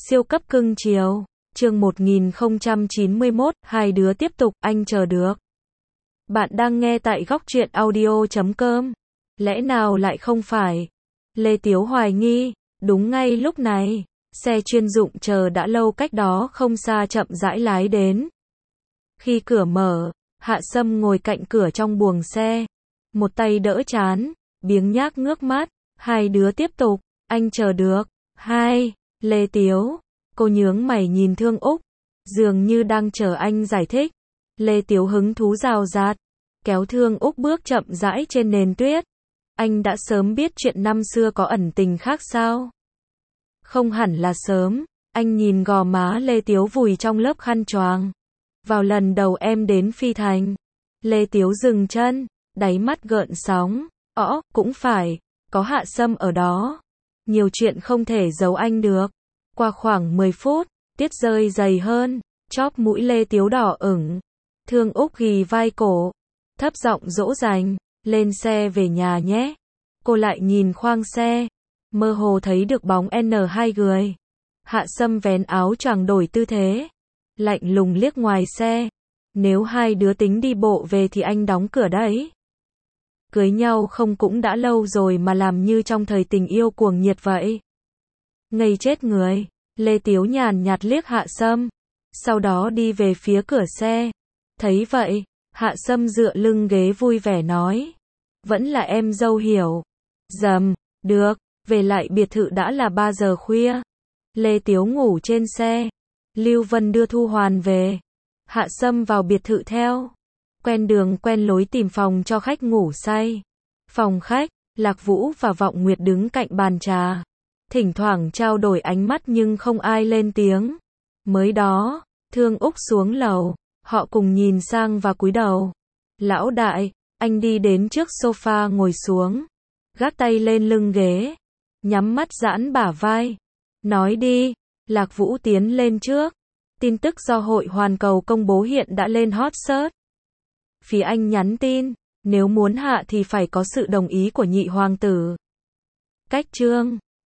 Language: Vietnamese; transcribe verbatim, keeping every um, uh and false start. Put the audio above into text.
Siêu cấp cưng chiều. Chương một nghìn không trăm chín mươi mốt, hai đứa tiếp tục, anh chờ được. Bạn đang nghe tại góc truyện audio chấm com. Lẽ nào lại không phải? Lê Tiếu hoài nghi. Đúng ngay lúc này, xe chuyên dụng chờ đã lâu cách đó không xa chậm rãi lái đến. Khi cửa mở, Hạ Sâm ngồi cạnh cửa trong buồng xe, một tay đỡ trán, biếng nhác ngước mắt. Hai đứa tiếp tục, anh chờ được. Hai, Lê Tiếu. Cô nhướng mày nhìn Thương Úc, dường như đang chờ anh giải thích. Lê Tiếu hứng thú rào rạt, kéo Thương Úc bước chậm rãi trên nền tuyết. Anh đã sớm biết chuyện năm xưa có ẩn tình khác sao? Không hẳn là sớm, anh nhìn gò má Lê Tiếu vùi trong lớp khăn choàng. Vào lần đầu em đến Phi Thành, Lê Tiếu dừng chân, đáy mắt gợn sóng. Õ, cũng phải, có Hạ Sâm ở đó. Nhiều chuyện không thể giấu anh được. Qua khoảng mười phút, tiết rơi dày hơn, chóp mũi Lê Tiếu đỏ ửng. Thương Úc ghì vai cổ, thấp giọng dỗ dành, lên xe về nhà nhé. Cô lại nhìn khoang xe, mơ hồ thấy được bóng en hai người. Hạ Sâm vén áo choàng đổi tư thế, lạnh lùng liếc ngoài xe. Nếu hai đứa tính đi bộ về thì anh đóng cửa đấy. Cưới nhau không cũng đã lâu rồi mà làm như trong thời tình yêu cuồng nhiệt vậy. Ngây chết người. Lê Tiếu nhàn nhạt liếc Hạ Sâm, sau đó đi về phía cửa xe. Thấy vậy, Hạ Sâm dựa lưng ghế vui vẻ nói, vẫn là em dâu hiểu. Dầm, được, về lại biệt thự đã là ba giờ khuya. Lê Tiếu ngủ trên xe, Lưu Vân đưa Thu Hoàn về. Hạ Sâm vào biệt thự theo, quen đường quen lối tìm phòng cho khách ngủ say. Phòng khách, Lạc Vũ và Vọng Nguyệt đứng cạnh bàn trà, thỉnh thoảng trao đổi ánh mắt nhưng không ai lên tiếng. Mới đó, Thương Úc xuống lầu, họ cùng nhìn sang và cúi đầu. Lão đại, anh đi đến trước sofa ngồi xuống, gác tay lên lưng ghế, nhắm mắt giãn bả vai. Nói đi. Lạc Vũ tiến lên trước. Tin tức do Hội Hoàn Cầu công bố hiện đã lên hot search. Phía anh nhắn tin, nếu muốn hạ thì phải có sự đồng ý của nhị hoàng tử. Cách chương